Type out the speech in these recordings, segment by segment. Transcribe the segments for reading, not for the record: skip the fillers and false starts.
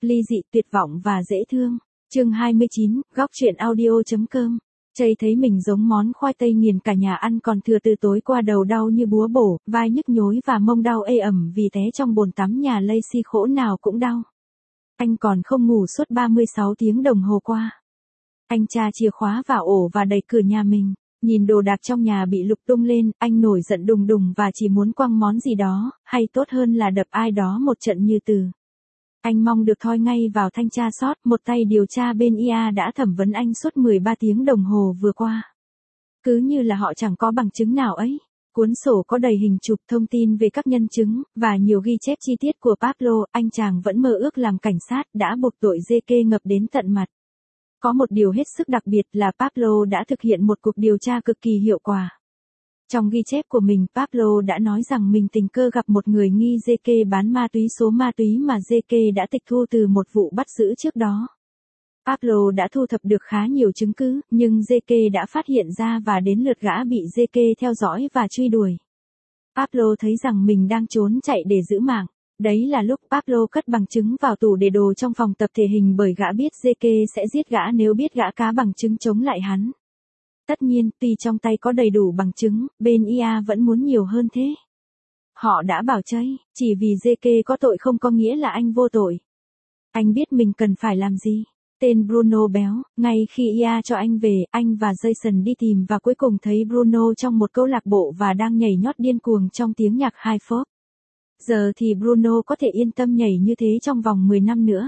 ly dị, tuyệt vọng và dễ thương. Chương 29, góc truyện audio.com. Chây thấy mình giống món khoai tây nghiền cả nhà ăn còn thừa từ tối qua, đầu đau như búa bổ, vai nhức nhối và mông đau ê ẩm vì té trong bồn tắm nhà Lacey, khổ nào cũng đau. Anh còn không ngủ suốt 36 tiếng đồng hồ qua. Anh tra chìa khóa vào ổ và đẩy cửa nhà mình. Nhìn đồ đạc trong nhà bị lục tung lên, anh nổi giận đùng đùng và chỉ muốn quăng món gì đó, hay tốt hơn là đập ai đó một trận như từ. Anh mong được thoi ngay vào thanh tra sót, một tay điều tra bên IA đã thẩm vấn anh suốt 13 tiếng đồng hồ vừa qua. Cứ như là họ chẳng có bằng chứng nào ấy. Cuốn sổ có đầy hình chụp, thông tin về các nhân chứng, và nhiều ghi chép chi tiết của Pablo. Anh chàng vẫn mơ ước làm cảnh sát, đã buộc tội JK ngập đến tận mặt. Có một điều hết sức đặc biệt là Pablo đã thực hiện một cuộc điều tra cực kỳ hiệu quả. Trong ghi chép của mình, Pablo đã nói rằng mình tình cờ gặp một người nghi JK bán ma túy, số ma túy mà JK đã tịch thu từ một vụ bắt giữ trước đó. Pablo đã thu thập được khá nhiều chứng cứ, nhưng JK đã phát hiện ra và đến lượt gã bị JK theo dõi và truy đuổi. Pablo thấy rằng mình đang trốn chạy để giữ mạng. Đấy là lúc Pablo cất bằng chứng vào tủ để đồ trong phòng tập thể hình, bởi gã biết JK sẽ giết gã nếu biết gã cá bằng chứng chống lại hắn. Tất nhiên, tuy trong tay có đầy đủ bằng chứng, bên IA vẫn muốn nhiều hơn thế. Họ đã bảo Chây, chỉ vì JK có tội không có nghĩa là anh vô tội. Anh biết mình cần phải làm gì. Tên Bruno béo, ngay khi IA cho anh về, anh và Jason đi tìm và cuối cùng thấy Bruno trong một câu lạc bộ và đang nhảy nhót điên cuồng trong tiếng nhạc hip-hop. Giờ thì Bruno có thể yên tâm nhảy như thế trong vòng 10 năm nữa.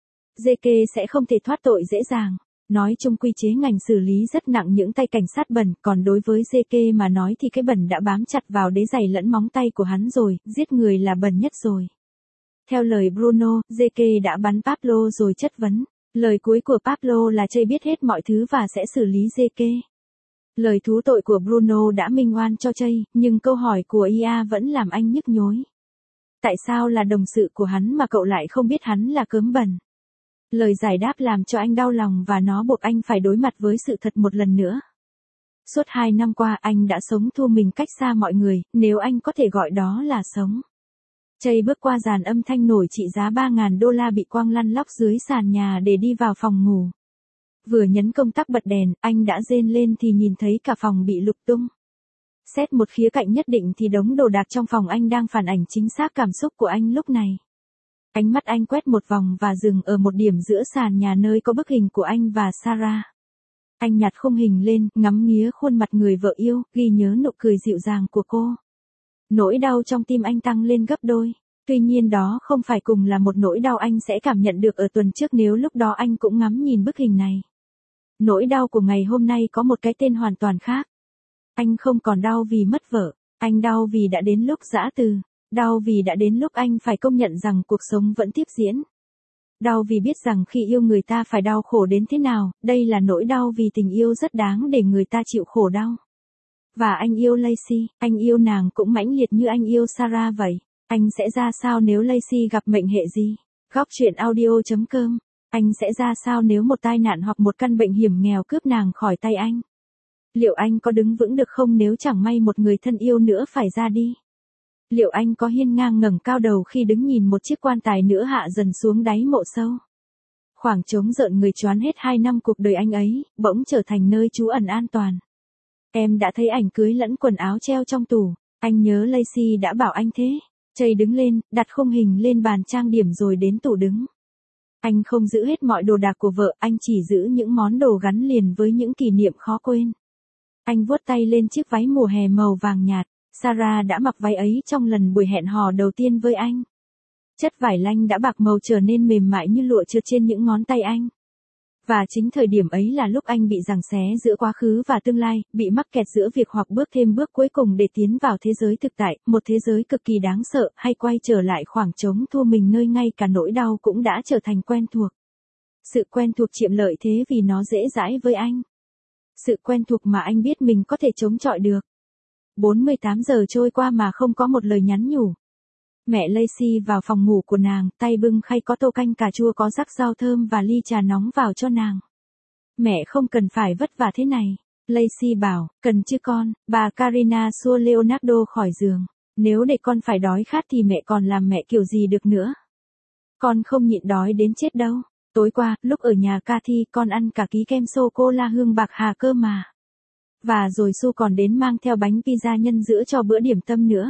JK sẽ không thể thoát tội dễ dàng. Nói chung quy chế ngành xử lý rất nặng những tay cảnh sát bẩn, còn đối với JK mà nói thì cái bẩn đã bám chặt vào đế giày lẫn móng tay của hắn rồi, giết người là bẩn nhất rồi. Theo lời Bruno, JK đã bắn Pablo rồi chất vấn. Lời cuối của Pablo là Chây biết hết mọi thứ và sẽ xử lý JK. Lời thú tội của Bruno đã minh oan cho Chây, nhưng câu hỏi của IA vẫn làm anh nhức nhối. Tại sao là đồng sự của hắn mà cậu lại không biết hắn là cớm bẩn? Lời giải đáp làm cho anh đau lòng và nó buộc anh phải đối mặt với sự thật một lần nữa. Suốt 2 năm qua anh đã sống thu mình cách xa mọi người, nếu anh có thể gọi đó là sống. Chây bước qua dàn âm thanh nổi trị giá $3.000 bị quăng lăn lóc dưới sàn nhà để đi vào phòng ngủ. Vừa nhấn công tắc bật đèn, anh đã rên lên thì nhìn thấy cả phòng bị lục tung. Xét một khía cạnh nhất định thì đống đồ đạc trong phòng anh đang phản ảnh chính xác cảm xúc của anh lúc này. Ánh mắt anh quét một vòng và dừng ở một điểm giữa sàn nhà nơi có bức hình của anh và Sarah. Anh nhặt khung hình lên, ngắm nghía khuôn mặt người vợ yêu, ghi nhớ nụ cười dịu dàng của cô. Nỗi đau trong tim anh tăng lên gấp đôi. Tuy nhiên đó không phải cùng là một nỗi đau anh sẽ cảm nhận được ở tuần trước nếu lúc đó anh cũng ngắm nhìn bức hình này. Nỗi đau của ngày hôm nay có một cái tên hoàn toàn khác. Anh không còn đau vì mất vợ, anh đau vì đã đến lúc giã từ. Đau vì đã đến lúc anh phải công nhận rằng cuộc sống vẫn tiếp diễn. Đau vì biết rằng khi yêu người ta phải đau khổ đến thế nào, đây là nỗi đau vì tình yêu rất đáng để người ta chịu khổ đau. Và anh yêu Lacey, anh yêu nàng cũng mãnh liệt như anh yêu Sarah vậy. Anh sẽ ra sao nếu Lacey gặp mệnh hệ gì? Góc truyện audio.com. Anh sẽ ra sao nếu một tai nạn hoặc một căn bệnh hiểm nghèo cướp nàng khỏi tay anh? Liệu anh có đứng vững được không nếu chẳng may một người thân yêu nữa phải ra đi? Liệu anh có hiên ngang ngẩng cao đầu khi đứng nhìn một chiếc quan tài nữa hạ dần xuống đáy mộ sâu? Khoảng trống rợn người choán hết 2 năm cuộc đời anh ấy, bỗng trở thành nơi trú ẩn an toàn. Em đã thấy ảnh cưới lẫn quần áo treo trong tủ, anh nhớ Lacey đã bảo anh thế. Chây đứng lên, đặt khung hình lên bàn trang điểm rồi đến tủ đứng. Anh không giữ hết mọi đồ đạc của vợ, anh chỉ giữ những món đồ gắn liền với những kỷ niệm khó quên. Anh vuốt tay lên chiếc váy mùa hè màu vàng nhạt. Sarah đã mặc váy ấy trong lần buổi hẹn hò đầu tiên với anh. Chất vải lanh đã bạc màu trở nên mềm mại như lụa trượt trên những ngón tay anh. Và chính thời điểm ấy là lúc anh bị giằng xé giữa quá khứ và tương lai, bị mắc kẹt giữa việc hoặc bước thêm bước cuối cùng để tiến vào thế giới thực tại, một thế giới cực kỳ đáng sợ, hay quay trở lại khoảng trống thua mình nơi ngay cả nỗi đau cũng đã trở thành quen thuộc. Sự quen thuộc chiếm lợi thế vì nó dễ dãi với anh. Sự quen thuộc mà anh biết mình có thể chống chọi được. 48 giờ trôi qua mà không có một lời nhắn nhủ. Mẹ Lacey vào phòng ngủ của nàng, tay bưng khay có tô canh cà chua có rắc rau thơm và ly trà nóng vào cho nàng. Mẹ không cần phải vất vả thế này. Lacey bảo, cần chứ con. Bà Karina xua Leonardo khỏi giường. Nếu để con phải đói khát thì mẹ còn làm mẹ kiểu gì được nữa. Con không nhịn đói đến chết đâu. Tối qua, lúc ở nhà Cathy, con ăn cả ký kem sô-cô-la hương bạc hà cơ mà. Và rồi Su còn đến mang theo bánh pizza nhân sữa cho bữa điểm tâm nữa.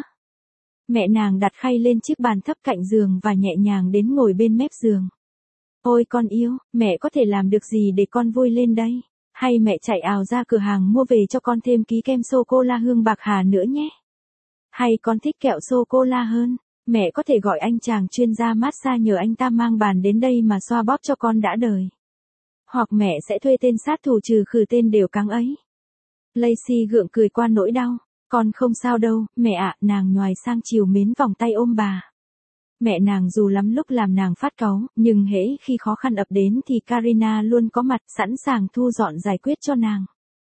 Mẹ nàng đặt khay lên chiếc bàn thấp cạnh giường và nhẹ nhàng đến ngồi bên mép giường. Ôi con yêu, mẹ có thể làm được gì để con vui lên đây? Hay mẹ chạy ào ra cửa hàng mua về cho con thêm ký kem sô-cô-la hương bạc hà nữa nhé? Hay con thích kẹo sô-cô-la hơn? Mẹ có thể gọi anh chàng chuyên gia massage nhờ anh ta mang bàn đến đây mà xoa bóp cho con đã đời. Hoặc mẹ sẽ thuê tên sát thủ trừ khử tên đều căng ấy. Lacey gượng cười qua nỗi đau. Con không sao đâu, mẹ ạ, nàng nhoài sang chiều mến vòng tay ôm bà. Mẹ nàng dù lắm lúc làm nàng phát cáu, nhưng hễ khi khó khăn ập đến thì Karina luôn có mặt sẵn sàng thu dọn giải quyết cho nàng.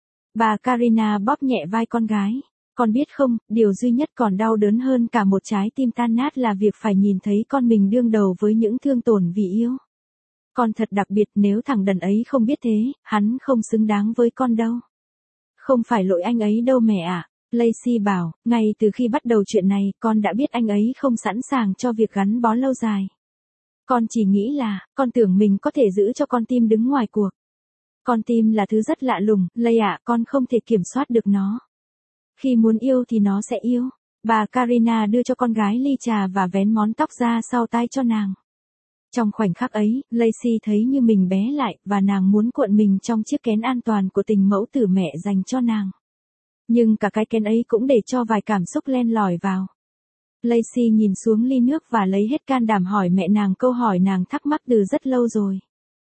Bà Karina bóp nhẹ vai con gái. Con biết không, điều duy nhất còn đau đớn hơn cả một trái tim tan nát là việc phải nhìn thấy con mình đương đầu với những thương tổn vì yêu. Con thật đặc biệt, nếu thằng đần ấy không biết thế, hắn không xứng đáng với con đâu. Không phải lỗi anh ấy đâu mẹ ạ. Lacey bảo, ngay từ khi bắt đầu chuyện này, con đã biết anh ấy không sẵn sàng cho việc gắn bó lâu dài. Con chỉ nghĩ là, con tưởng mình có thể giữ cho con tim đứng ngoài cuộc. Con tim là thứ rất lạ lùng, Lay ạ, con không thể kiểm soát được nó. Khi muốn yêu thì nó sẽ yêu. Bà Karina đưa cho con gái ly trà và vén món tóc ra sau tai cho nàng. Trong khoảnh khắc ấy, Lacey thấy như mình bé lại, và nàng muốn cuộn mình trong chiếc kén an toàn của tình mẫu tử mẹ dành cho nàng. Nhưng cả cái kén ấy cũng để cho vài cảm xúc len lỏi vào. Lacey nhìn xuống ly nước và lấy hết can đảm hỏi mẹ nàng câu hỏi nàng thắc mắc từ rất lâu rồi.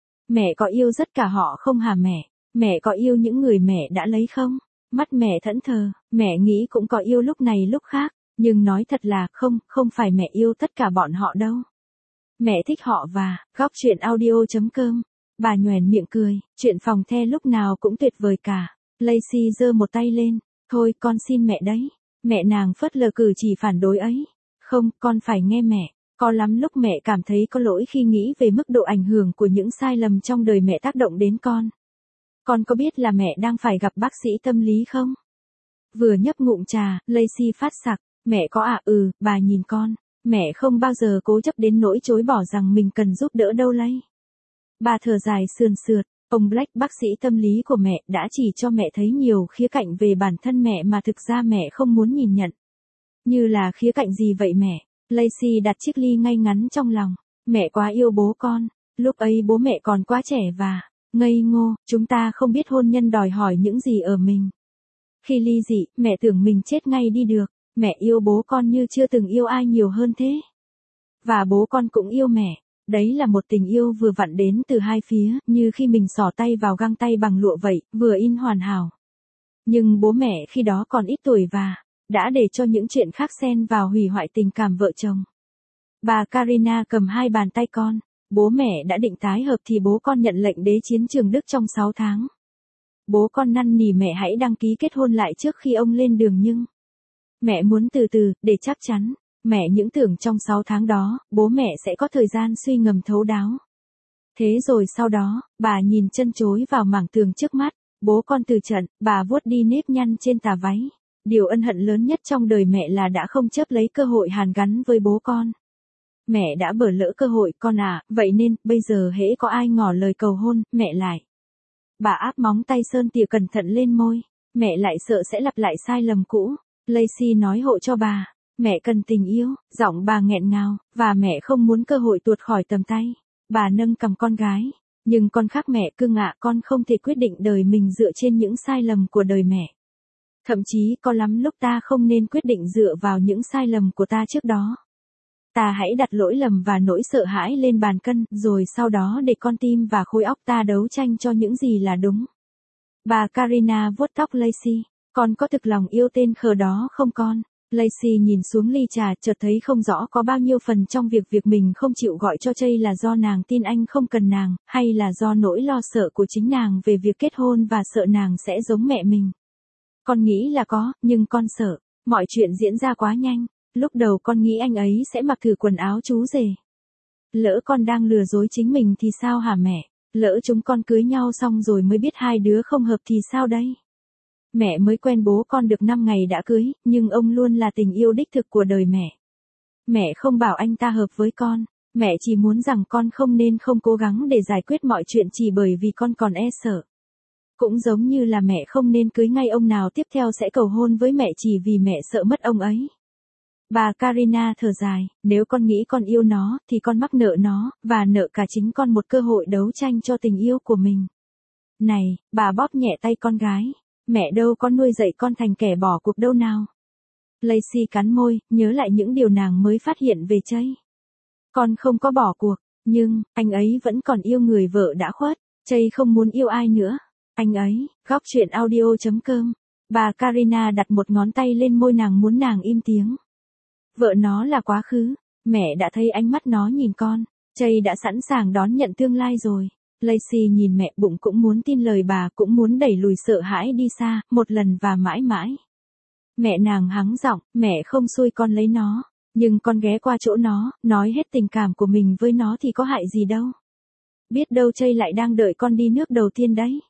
Mẹ có yêu tất cả họ không hả mẹ? Mẹ có yêu những người mẹ đã lấy không? Mắt mẹ thẫn thờ, mẹ nghĩ cũng có yêu lúc này lúc khác, nhưng nói thật là không phải mẹ yêu tất cả bọn họ đâu. Mẹ thích họ và, góc chuyện audio.com. Bà nhoẻn miệng cười, chuyện phòng the lúc nào cũng tuyệt vời cả. Lacey giơ một tay lên, thôi con xin mẹ đấy. Mẹ nàng phớt lờ cử chỉ phản đối ấy. Không, con phải nghe mẹ. Có lắm lúc mẹ cảm thấy có lỗi khi nghĩ về mức độ ảnh hưởng của những sai lầm trong đời mẹ tác động đến con. Con có biết là mẹ đang phải gặp bác sĩ tâm lý không? Vừa nhấp ngụm trà, Lacey phát sặc. Mẹ có ạ? Bà nhìn con. Mẹ không bao giờ cố chấp đến nỗi chối bỏ rằng mình cần giúp đỡ đâu Lay. Bà thở dài sườn sượt. Ông Black, bác sĩ tâm lý của mẹ, đã chỉ cho mẹ thấy nhiều khía cạnh về bản thân mẹ mà thực ra mẹ không muốn nhìn nhận. Như là khía cạnh gì vậy mẹ? Lacey đặt chiếc ly ngay ngắn trong lòng. Mẹ quá yêu bố con. Lúc ấy bố mẹ còn quá trẻ và ngây ngô, chúng ta không biết hôn nhân đòi hỏi những gì ở mình. Khi ly dị, mẹ tưởng mình chết ngay đi được. Mẹ yêu bố con như chưa từng yêu ai nhiều hơn thế. Và bố con cũng yêu mẹ. Đấy là một tình yêu vừa vặn đến từ hai phía, như khi mình xỏ tay vào găng tay bằng lụa vậy, vừa in hoàn hảo. Nhưng bố mẹ khi đó còn ít tuổi và đã để cho những chuyện khác xen vào hủy hoại tình cảm vợ chồng. Bà Karina cầm hai bàn tay con. Bố mẹ đã định tái hợp thì bố con nhận lệnh đế chiến trường Đức trong 6 tháng. Bố con năn nỉ mẹ hãy đăng ký kết hôn lại trước khi ông lên đường nhưng mẹ muốn từ từ, để chắc chắn. Mẹ những tưởng trong 6 tháng đó, bố mẹ sẽ có thời gian suy ngẫm thấu đáo. Thế rồi sau đó, bà nhìn chân chối vào mảng tường trước mắt. Bố con từ trận, bà vuốt đi nếp nhăn trên tà váy. Điều ân hận lớn nhất trong đời mẹ là đã không chấp lấy cơ hội hàn gắn với bố con. Mẹ đã bỏ lỡ cơ hội con à, vậy nên, bây giờ hễ có ai ngỏ lời cầu hôn, mẹ lại. Bà áp móng tay sơn tỉa cẩn thận lên môi. Mẹ lại sợ sẽ lặp lại sai lầm cũ. Lacey nói hộ cho bà. Mẹ cần tình yêu, giọng bà nghẹn ngào, và mẹ không muốn cơ hội tuột khỏi tầm tay. Bà nâng cằm con gái. Nhưng con khác mẹ cưng ạ, con không thể quyết định đời mình dựa trên những sai lầm của đời mẹ. Thậm chí có lắm lúc ta không nên quyết định dựa vào những sai lầm của ta trước đó. Ta hãy đặt lỗi lầm và nỗi sợ hãi lên bàn cân, rồi sau đó để con tim và khối óc ta đấu tranh cho những gì là đúng. Bà Karina vuốt tóc Lacey. Con có thực lòng yêu tên khờ đó không con? Lacey nhìn xuống ly trà, chợt thấy không rõ có bao nhiêu phần trong việc mình không chịu gọi cho Jay là do nàng tin anh không cần nàng, hay là do nỗi lo sợ của chính nàng về việc kết hôn và sợ nàng sẽ giống mẹ mình. Con nghĩ là có, nhưng con sợ. Mọi chuyện diễn ra quá nhanh. Lúc đầu con nghĩ anh ấy sẽ mặc thử quần áo chú rể. Lỡ con đang lừa dối chính mình thì sao hả mẹ? Lỡ chúng con cưới nhau xong rồi mới biết hai đứa không hợp thì sao đây? Mẹ mới quen bố con được 5 ngày đã cưới, nhưng ông luôn là tình yêu đích thực của đời mẹ. Mẹ không bảo anh ta hợp với con. Mẹ chỉ muốn rằng con không nên không cố gắng để giải quyết mọi chuyện chỉ bởi vì con còn e sợ. Cũng giống như là mẹ không nên cưới ngay ông nào tiếp theo sẽ cầu hôn với mẹ chỉ vì mẹ sợ mất ông ấy. Bà Karina thở dài, nếu con nghĩ con yêu nó, thì con mắc nợ nó, và nợ cả chính con một cơ hội đấu tranh cho tình yêu của mình. Này, bà bóp nhẹ tay con gái, mẹ đâu có nuôi dạy con thành kẻ bỏ cuộc đâu nào. Lacey cắn môi, nhớ lại những điều nàng mới phát hiện về Chase. Con không có bỏ cuộc, nhưng, anh ấy vẫn còn yêu người vợ đã khuất. Chase không muốn yêu ai nữa. Anh ấy, góc chuyện audio.com. Bà Karina đặt một ngón tay lên môi nàng muốn nàng im tiếng. Vợ nó là quá khứ. Mẹ đã thấy ánh mắt nó nhìn con. Chase đã sẵn sàng đón nhận tương lai rồi. Lacey nhìn mẹ bụng cũng muốn tin lời bà cũng muốn đẩy lùi sợ hãi đi xa, một lần và mãi mãi. Mẹ nàng hắng giọng, mẹ không xui con lấy nó. Nhưng con ghé qua chỗ nó, nói hết tình cảm của mình với nó thì có hại gì đâu. Biết đâu Chase lại đang đợi con đi nước đầu tiên đấy.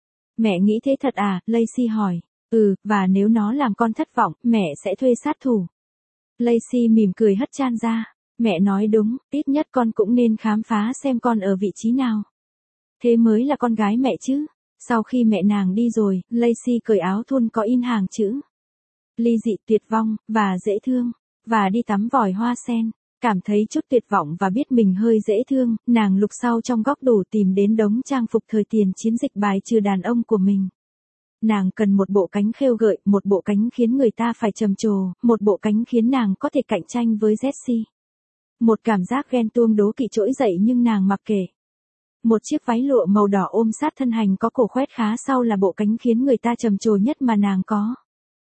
Mẹ nghĩ thế thật à, Lacey hỏi. Và nếu nó làm con thất vọng, mẹ sẽ thuê sát thủ. Lacey mỉm cười hất chan ra. Mẹ nói đúng, ít nhất con cũng nên khám phá xem con ở vị trí nào. Thế mới là con gái mẹ chứ. Sau khi mẹ nàng đi rồi, Lacey cởi áo thun có in hàng chữ. Ly dị tuyệt vong, và dễ thương. Và đi tắm vòi hoa sen. Cảm thấy chút tuyệt vọng và biết mình hơi dễ thương, nàng lục sau trong góc tủ tìm đến đống trang phục thời tiền chiến dịch bài trừ đàn ông của mình. Nàng cần một bộ cánh khêu gợi, một bộ cánh khiến người ta phải trầm trồ, một bộ cánh khiến nàng có thể cạnh tranh với Jessie. Một cảm giác ghen tuông đố kỵ trỗi dậy nhưng nàng mặc kệ. Một chiếc váy lụa màu đỏ ôm sát thân hành có cổ khoét khá sau là bộ cánh khiến người ta trầm trồ nhất mà nàng có.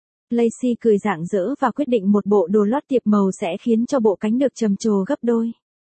Lacey cười rạng rỡ và quyết định một bộ đồ lót tiệp màu sẽ khiến cho bộ cánh được trầm trồ gấp đôi.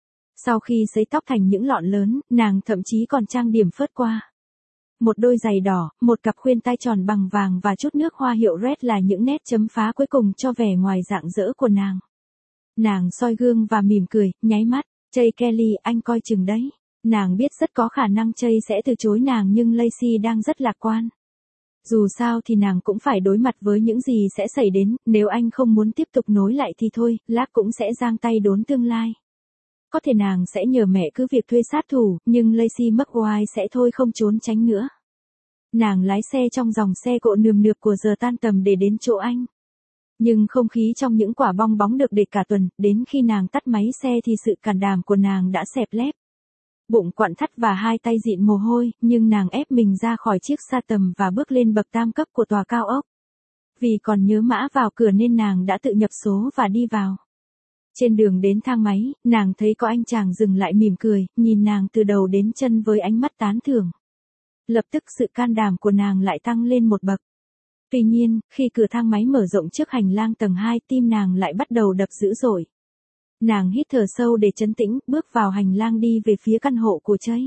Sau khi sấy tóc thành những lọn lớn, nàng thậm chí còn trang điểm phớt qua. Một đôi giày đỏ, một cặp khuyên tai tròn bằng vàng và chút nước hoa hiệu Red là những nét chấm phá cuối cùng cho vẻ ngoài rạng rỡ của nàng. Nàng soi gương và mỉm cười, nháy mắt, Chase Kelly anh coi chừng đấy. Nàng biết rất có khả năng Chase sẽ từ chối nàng nhưng Lacey đang rất lạc quan. Dù sao thì nàng cũng phải đối mặt với những gì sẽ xảy đến, nếu anh không muốn tiếp tục nối lại thì thôi, Lác cũng sẽ giang tay đốn tương lai. Có thể nàng sẽ nhờ mẹ cứ việc thuê sát thủ, nhưng Lacey McGuire sẽ thôi không trốn tránh nữa. Nàng lái xe trong dòng xe cộ nườm nượp của giờ tan tầm để đến chỗ anh. Nhưng không khí trong những quả bong bóng được để cả tuần, đến khi nàng tắt máy xe thì sự can đảm của nàng đã xẹp lép. Bụng quặn thắt và hai tay dịn mồ hôi, nhưng nàng ép mình ra khỏi chiếc xa tầm và bước lên bậc tam cấp của tòa cao ốc. Vì còn nhớ mã vào cửa nên nàng đã tự nhập số và đi vào. Trên đường đến thang máy, nàng thấy có anh chàng dừng lại mỉm cười, nhìn nàng từ đầu đến chân với ánh mắt tán thưởng. Lập tức sự can đảm của nàng lại tăng lên một bậc. Tuy nhiên, khi cửa thang máy mở rộng trước hành lang tầng 2, tim nàng lại bắt đầu đập dữ dội. Nàng hít thở sâu để trấn tĩnh, bước vào hành lang đi về phía căn hộ của Chase.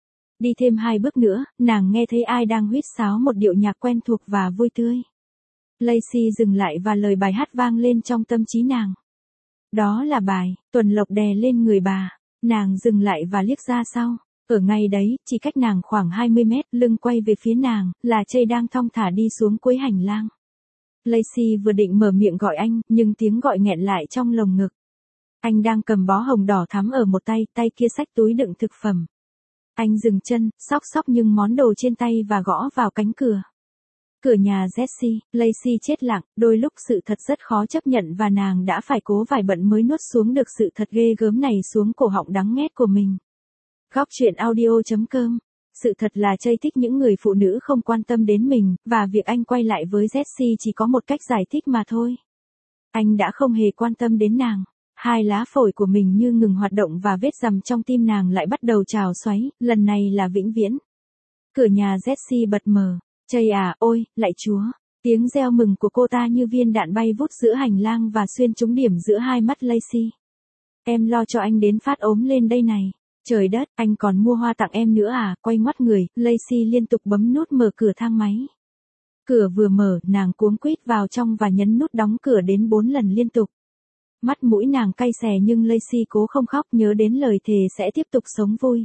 Đi thêm 2 bước nữa, nàng nghe thấy ai đang huýt sáo một điệu nhạc quen thuộc và vui tươi. Lacey dừng lại và lời bài hát vang lên trong tâm trí nàng. Đó là bài, Tuần Lộc đè lên người bà. Nàng dừng lại và liếc ra sau. Ở ngay đấy, chỉ cách nàng khoảng 20 mét, lưng quay về phía nàng, là Chase đang thong thả đi xuống cuối hành lang. Lacey vừa định mở miệng gọi anh, nhưng tiếng gọi nghẹn lại trong lồng ngực. Anh đang cầm bó hồng đỏ thắm ở một tay, tay kia xách túi đựng thực phẩm. Anh dừng chân, xóc nhưng món đồ trên tay và gõ vào cánh cửa. Cửa nhà Jessie. Lacey chết lặng, đôi lúc sự thật rất khó chấp nhận và nàng đã phải cố vài bận mới nuốt xuống được sự thật ghê gớm này xuống cổ họng đắng nghét của mình. Góc chuyện audio.com. Sự thật là Chase thích những người phụ nữ không quan tâm đến mình, và việc anh quay lại với Jessie chỉ có một cách giải thích mà thôi. Anh đã không hề quan tâm đến nàng. Hai lá phổi của mình như ngừng hoạt động và vết rằm trong tim nàng lại bắt đầu trào xoáy, lần này là vĩnh viễn. Cửa nhà Jessie bật mở. Chase à, ôi, lạy Chúa. Tiếng reo mừng của cô ta như viên đạn bay vút giữa hành lang và xuyên trúng điểm giữa hai mắt Lacey. Em lo cho anh đến phát ốm lên đây này. Trời đất, anh còn mua hoa tặng em nữa à, quay ngoắt người, Lacey liên tục bấm nút mở cửa thang máy. Cửa vừa mở, nàng cuống quýt vào trong và nhấn nút đóng cửa đến 4 lần liên tục. Mắt mũi nàng cay xè nhưng Lacey cố không khóc nhớ đến lời thề sẽ tiếp tục sống vui.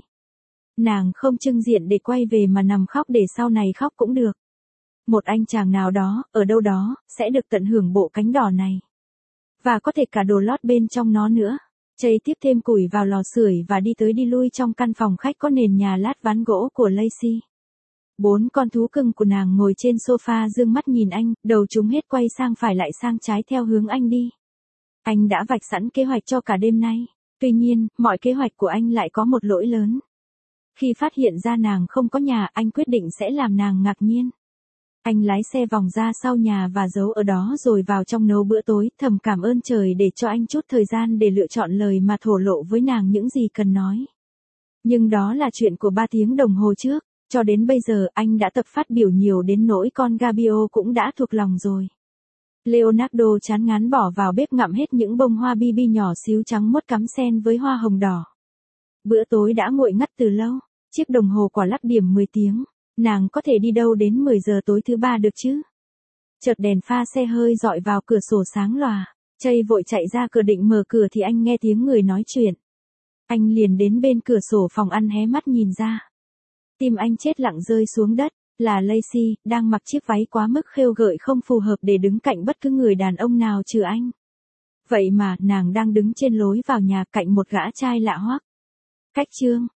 Nàng không trưng diện để quay về mà nằm khóc để sau này khóc cũng được. Một anh chàng nào đó, ở đâu đó, sẽ được tận hưởng bộ cánh đỏ này. Và có thể cả đồ lót bên trong nó nữa. Chây tiếp thêm củi vào lò sưởi và đi tới đi lui trong căn phòng khách có nền nhà lát ván gỗ của Lacey. 4 con thú cưng của nàng ngồi trên sofa dương mắt nhìn anh, đầu chúng hết quay sang phải lại sang trái theo hướng anh đi. Anh đã vạch sẵn kế hoạch cho cả đêm nay. Tuy nhiên, mọi kế hoạch của anh lại có một lỗi lớn. Khi phát hiện ra nàng không có nhà, anh quyết định sẽ làm nàng ngạc nhiên. Anh lái xe vòng ra sau nhà và giấu ở đó rồi vào trong nấu bữa tối, thầm cảm ơn trời để cho anh chút thời gian để lựa chọn lời mà thổ lộ với nàng những gì cần nói. Nhưng đó là chuyện của 3 tiếng đồng hồ trước, cho đến bây giờ anh đã tập phát biểu nhiều đến nỗi con Gabio cũng đã thuộc lòng rồi. Leonardo chán ngán bỏ vào bếp ngậm hết những bông hoa BB nhỏ xíu trắng muốt cắm xen với hoa hồng đỏ. Bữa tối đã nguội ngắt từ lâu, chiếc đồng hồ quả lắc điểm 10 tiếng. Nàng có thể đi đâu đến 10 giờ tối thứ 3 được chứ? Chợt đèn pha xe hơi dọi vào cửa sổ sáng lòa. Chây vội chạy ra cửa định mở cửa thì anh nghe tiếng người nói chuyện. Anh liền đến bên cửa sổ phòng ăn hé mắt nhìn ra. Tim anh chết lặng rơi xuống đất. Là Lacey, đang mặc chiếc váy quá mức khêu gợi không phù hợp để đứng cạnh bất cứ người đàn ông nào trừ anh. Vậy mà, nàng đang đứng trên lối vào nhà cạnh một gã trai lạ hoắc. Cách chương